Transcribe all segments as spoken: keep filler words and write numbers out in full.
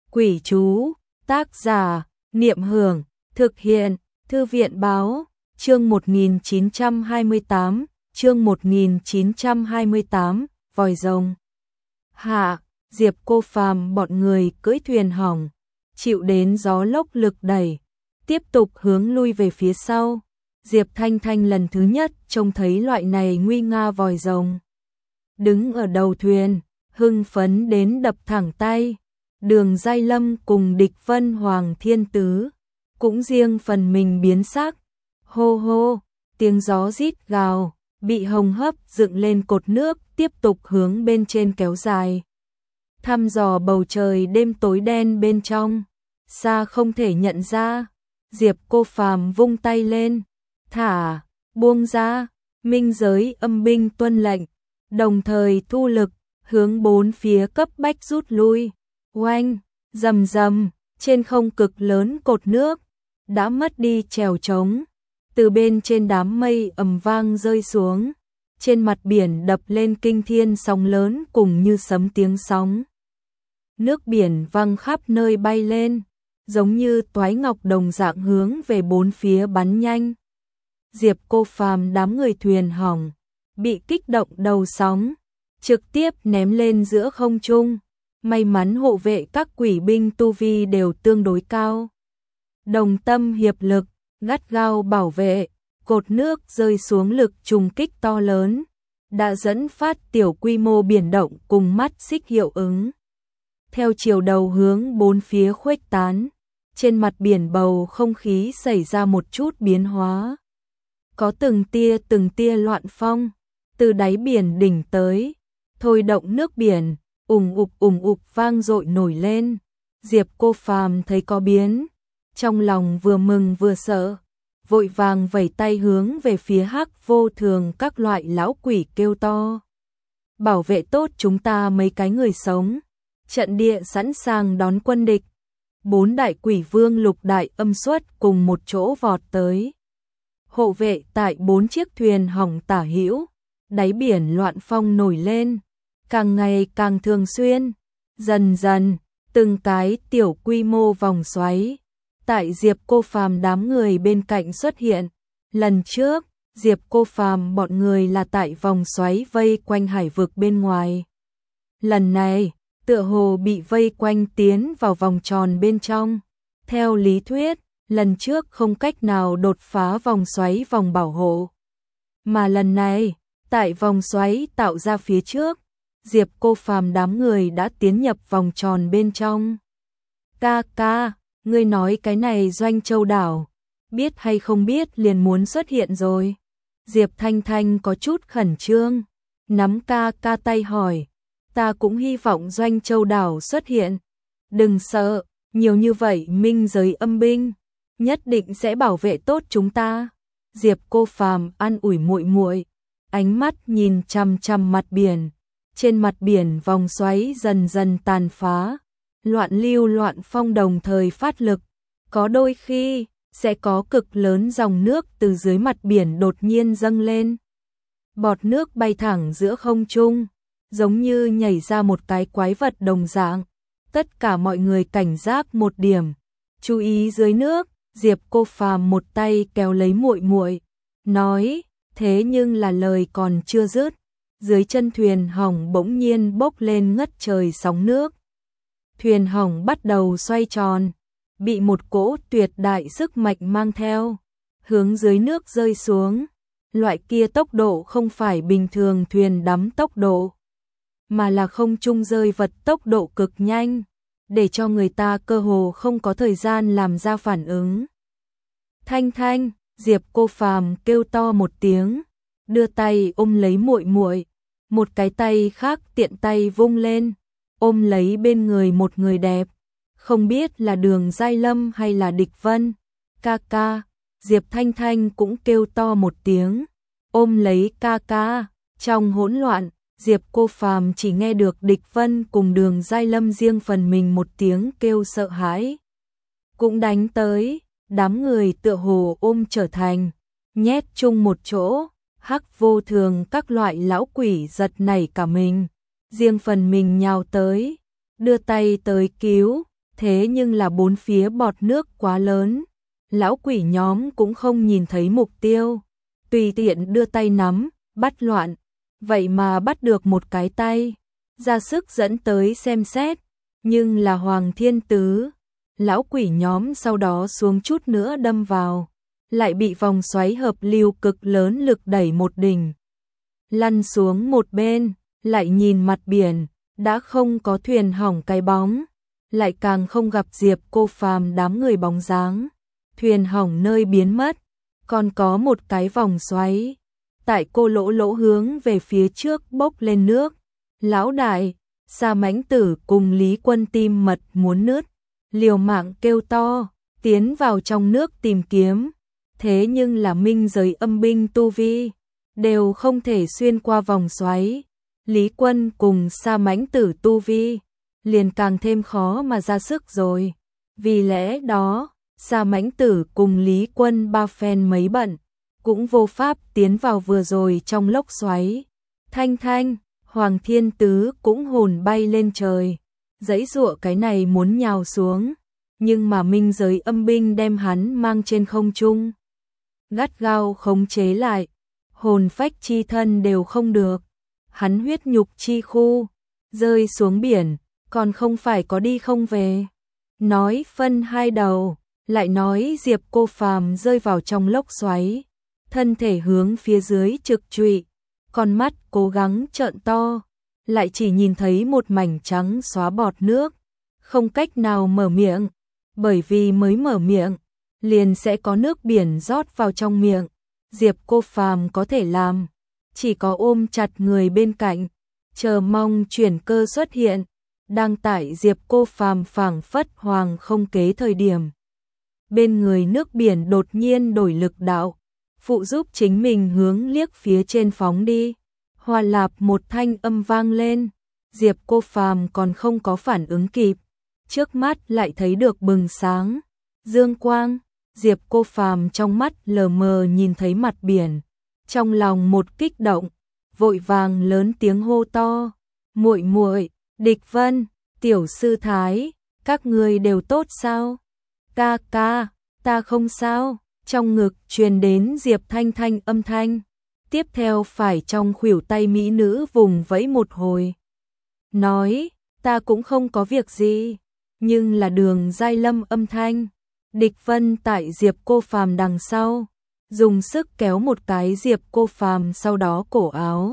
Quỷ chú, tác giả, Niệm Hưởng, thực hiện, Thư viện báo, chương một nghìn chín trăm hai mươi tám, chương một nghìn chín trăm hai mươi tám, vòi rồng. Hạ, Diệp Cô Phàm bọn người cưỡi thuyền hỏng, chịu đến gió lốc lực đẩy, tiếp tục hướng lui về phía sau. Diệp Thanh Thanh lần thứ nhất trông thấy loại này nguy nga vòi rồng. Đứng ở đầu thuyền, hưng phấn đến đập thẳng tay. Đường Giai Lâm cùng Địch Vân Hoàng Thiên Tứ cũng riêng phần mình biến sắc. Hô hô, tiếng gió rít gào, bị hồng hấp dựng lên cột nước tiếp tục hướng bên trên kéo dài. Thăm dò bầu trời đêm tối đen bên trong, xa không thể nhận ra. Diệp Cô Phàm vung tay lên, thả, buông ra, minh giới âm binh tuân lệnh, đồng thời thu lực, hướng bốn phía cấp bách rút lui. Oanh, rầm rầm, trên không cực lớn cột nước đã mất đi chèo trống, từ bên trên đám mây ầm vang rơi xuống, trên mặt biển đập lên kinh thiên sóng lớn cùng như sấm tiếng sóng. Nước biển văng khắp nơi bay lên, giống như toái ngọc đồng dạng hướng về bốn phía bắn nhanh. Diệp Cô Phàm đám người thuyền hỏng, bị kích động đầu sóng, trực tiếp ném lên giữa không trung. May mắn hộ vệ các quỷ binh tu vi đều tương đối cao. Đồng tâm hiệp lực, gắt gao bảo vệ, cột nước rơi xuống lực trùng kích to lớn, đã dẫn phát tiểu quy mô biển động cùng mắt xích hiệu ứng. Theo chiều đầu hướng bốn phía khuếch tán, trên mặt biển bầu không khí xảy ra một chút biến hóa. Có từng tia từng tia loạn phong, từ đáy biển đỉnh tới, thôi động nước biển. Ùng ục ùng ục vang dội nổi lên. Diệp Cô Phàm thấy có biến, trong lòng vừa mừng vừa sợ, vội vàng vẩy tay hướng về phía Hắc Vô Thường các loại lão quỷ kêu to. Bảo vệ tốt chúng ta mấy cái người sống, trận địa sẵn sàng đón quân địch. Bốn đại quỷ vương lục đại âm xuất cùng một chỗ vọt tới. Hộ vệ tại bốn chiếc thuyền hỏng tả hữu, đáy biển loạn phong nổi lên. Càng ngày càng thường xuyên, dần dần, từng cái tiểu quy mô vòng xoáy, tại Diệp Cô Phàm đám người bên cạnh xuất hiện. Lần trước, Diệp Cô Phàm bọn người là tại vòng xoáy vây quanh hải vực bên ngoài. Lần này, tựa hồ bị vây quanh tiến vào vòng tròn bên trong. Theo lý thuyết, lần trước không cách nào đột phá vòng xoáy vòng bảo hộ. Mà lần này, tại vòng xoáy tạo ra phía trước, Diệp Cô Phàm đám người đã tiến nhập vòng tròn bên trong. Ca ca, ngươi nói cái này Doanh Châu đảo, biết hay không biết liền muốn xuất hiện rồi. Diệp Thanh Thanh có chút khẩn trương, nắm ca ca tay hỏi, ta cũng hy vọng Doanh Châu đảo xuất hiện. Đừng sợ, nhiều như vậy minh giới âm binh, nhất định sẽ bảo vệ tốt chúng ta. Diệp Cô Phàm an ủi muội muội, ánh mắt nhìn chằm chằm mặt biển. Trên mặt biển vòng xoáy dần dần tàn phá, loạn lưu loạn phong đồng thời phát lực, có đôi khi sẽ có cực lớn dòng nước từ dưới mặt biển đột nhiên dâng lên. Bọt nước bay thẳng giữa không trung, giống như nhảy ra một cái quái vật đồng dạng. Tất cả mọi người cảnh giác một điểm, chú ý dưới nước. Diệp Cô Phàm một tay kéo lấy muội muội, nói, thế nhưng là lời còn chưa dứt. Dưới chân thuyền hỏng bỗng nhiên bốc lên ngất trời sóng nước. Thuyền hỏng bắt đầu xoay tròn, bị một cỗ tuyệt đại sức mạnh mang theo, hướng dưới nước rơi xuống. Loại kia tốc độ không phải bình thường thuyền đắm tốc độ, mà là không trung rơi vật tốc độ cực nhanh, để cho người ta cơ hồ không có thời gian làm ra phản ứng. Thanh Thanh, Diệp Cô Phàm kêu to một tiếng, đưa tay ôm lấy muội muội, một cái tay khác tiện tay vung lên, ôm lấy bên người một người đẹp, không biết là Đường Giai Lâm hay là Địch Vân. Ca ca, Diệp Thanh Thanh cũng kêu to một tiếng, ôm lấy ca ca. Trong hỗn loạn, Diệp Cô Phàm chỉ nghe được Địch Vân cùng Đường Giai Lâm riêng phần mình một tiếng kêu sợ hãi, cũng đánh tới. Đám người tựa hồ ôm trở thành, nhét chung một chỗ. Hắc Vô Thường các loại lão quỷ giật nảy cả mình, riêng phần mình nhào tới, đưa tay tới cứu. thế nhưng là bốn phía bọt nước quá lớn, lão quỷ nhóm cũng không nhìn thấy mục tiêu, tùy tiện đưa tay nắm, bắt loạn, vậy mà bắt được một cái tay, ra sức dẫn tới xem xét, nhưng là Hoàng Thiên Tứ, lão quỷ nhóm sau đó xuống chút nữa đâm vào, lại bị vòng xoáy hợp lưu cực lớn lực đẩy một đỉnh, lăn xuống một bên, lại nhìn mặt biển, đã không có thuyền hỏng cái bóng, lại càng không gặp Diệp Cô Phàm đám người bóng dáng, thuyền hỏng nơi biến mất, còn có một cái vòng xoáy, tại cô lỗ lỗ hướng về phía trước bốc lên nước, lão đại, Sa Mãnh Tử cùng Lý Quân tim mật muốn nứt, liều mạng kêu to, tiến vào trong nước tìm kiếm, thế nhưng là minh giới âm binh tu vi, đều không thể xuyên qua vòng xoáy, Lý Quân cùng Sa Mãnh Tử tu vi, liền càng thêm khó mà ra sức rồi, vì lẽ đó, Sa Mãnh Tử cùng Lý Quân ba phen mấy bận, cũng vô pháp tiến vào vừa rồi trong lốc xoáy, Thanh Thanh, Hoàng Thiên Tứ cũng hồn bay lên trời, giãy giụa cái này muốn nhào xuống, nhưng mà minh giới âm binh đem hắn mang trên không trung, gắt gao khống chế lại, hồn phách chi thân đều không được, hắn huyết nhục chi khu, rơi xuống biển, còn không phải có đi không về. Nói phân hai đầu, lại nói Diệp Cô Phàm rơi vào trong lốc xoáy, thân thể hướng phía dưới trực trụy, con mắt cố gắng trợn to, lại chỉ nhìn thấy một mảnh trắng xóa bọt nước, không cách nào mở miệng, bởi vì mới mở miệng, liền sẽ có nước biển rót vào trong miệng. Diệp Cô Phàm có thể làm, chỉ có ôm chặt người bên cạnh, chờ mong chuyển cơ xuất hiện, đang tại Diệp Cô Phàm phảng phất hoàng không kế thời điểm. Bên người nước biển đột nhiên đổi lực đạo, phụ giúp chính mình hướng liếc phía trên phóng đi. Hoa lạp một thanh âm vang lên, Diệp Cô Phàm còn không có phản ứng kịp, trước mắt lại thấy được bừng sáng, dương quang, Diệp Cô Phàm trong mắt lờ mờ nhìn thấy mặt biển, trong lòng một kích động, vội vàng lớn tiếng hô to, muội muội, Địch Vân, tiểu sư thái, các ngươi đều tốt sao? Ca ca, ta không sao, trong ngực truyền đến Diệp Thanh Thanh âm thanh, tiếp theo phải trong khuỷu tay mỹ nữ vùng vẫy một hồi. Nói, ta cũng không có việc gì, nhưng là Đường Giai Lâm âm thanh. Địch Vân tại Diệp Cô Phàm đằng sau, dùng sức kéo một cái Diệp Cô Phàm sau đó cổ áo.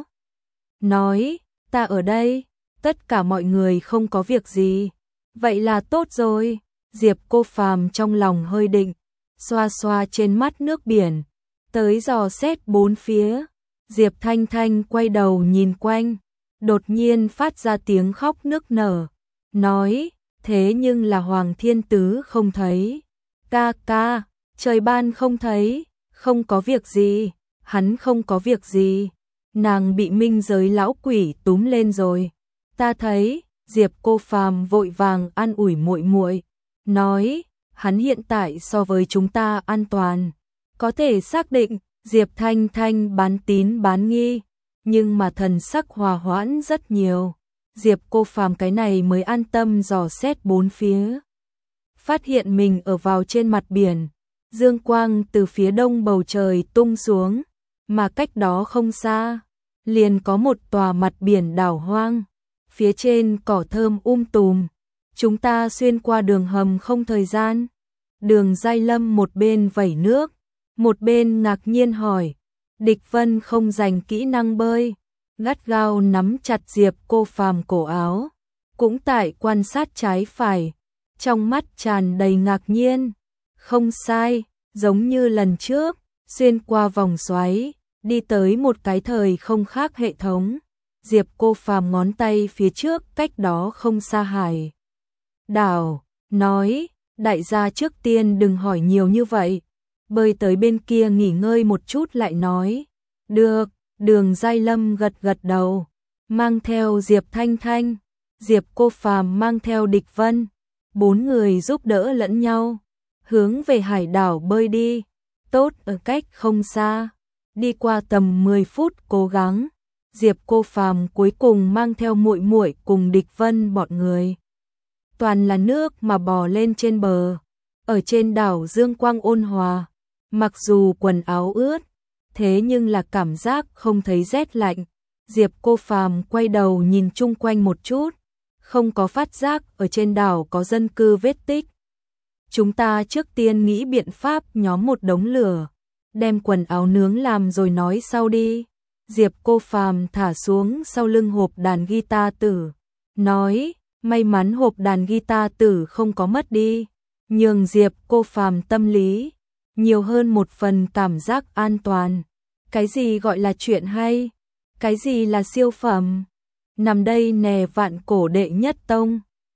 Nói, ta ở đây, tất cả mọi người không có việc gì, vậy là tốt rồi. Diệp Cô Phàm trong lòng hơi định, xoa xoa trên mắt nước biển, tới dò xét bốn phía. Diệp Thanh Thanh quay đầu nhìn quanh, đột nhiên phát ra tiếng khóc nức nở, nói, thế nhưng là Hoàng Thiên Tứ không thấy. Ca ca, trời ban không thấy, không có việc gì, hắn không có việc gì, nàng bị minh giới lão quỷ túm lên rồi. Ta thấy, Diệp Cô Phàm vội vàng an ủi muội muội, nói, hắn hiện tại so với chúng ta an toàn, có thể xác định. Diệp Thanh Thanh bán tín bán nghi, nhưng mà thần sắc hòa hoãn rất nhiều. Diệp Cô Phàm cái này mới an tâm dò xét bốn phía. Phát hiện mình ở vào trên mặt biển, dương quang từ phía đông bầu trời tung xuống, mà cách đó không xa, liền có một tòa mặt biển đảo hoang, phía trên cỏ thơm um tùm. Chúng ta xuyên qua đường hầm không thời gian. Đường Giai Lâm một bên vẩy nước, một bên ngạc nhiên hỏi, Địch Vân không dành kỹ năng bơi, gắt gao nắm chặt Diệp Cô Phàm cổ áo, cũng tại quan sát trái phải, trong mắt tràn đầy ngạc nhiên. Không sai, giống như lần trước, xuyên qua vòng xoáy, đi tới một cái thời không khác hệ thống. Diệp Cô Phàm ngón tay phía trước cách đó không xa hải đảo, nói, đại gia trước tiên đừng hỏi nhiều như vậy. Bơi tới bên kia nghỉ ngơi một chút lại nói. Được, Đường Giai Lâm gật gật đầu, mang theo Diệp Thanh Thanh, Diệp Cô Phàm mang theo Địch Vân, bốn người giúp đỡ lẫn nhau, hướng về hải đảo bơi đi. Tốt, ở cách không xa, đi qua tầm mười phút cố gắng, Diệp Cô Phàm cuối cùng mang theo muội muội cùng Địch Vân bọn người toàn là nước mà bò lên trên bờ. Ở trên đảo dương quang ôn hòa, mặc dù quần áo ướt, thế nhưng là cảm giác không thấy rét lạnh. Diệp Cô Phàm quay đầu nhìn chung quanh một chút, không có phát giác ở trên đảo có dân cư vết tích. Chúng ta trước tiên nghĩ biện pháp nhóm một đống lửa, đem quần áo nướng làm rồi nói sau đi. Diệp Cô Phàm thả xuống sau lưng hộp đàn guitar tử, nói, may mắn hộp đàn guitar tử không có mất đi, nhường Diệp Cô Phàm tâm lý nhiều hơn một phần cảm giác an toàn. Cái gì gọi là chuyện hay? Cái gì là siêu phẩm? Nằm đây nè vạn cổ đệ nhất tông.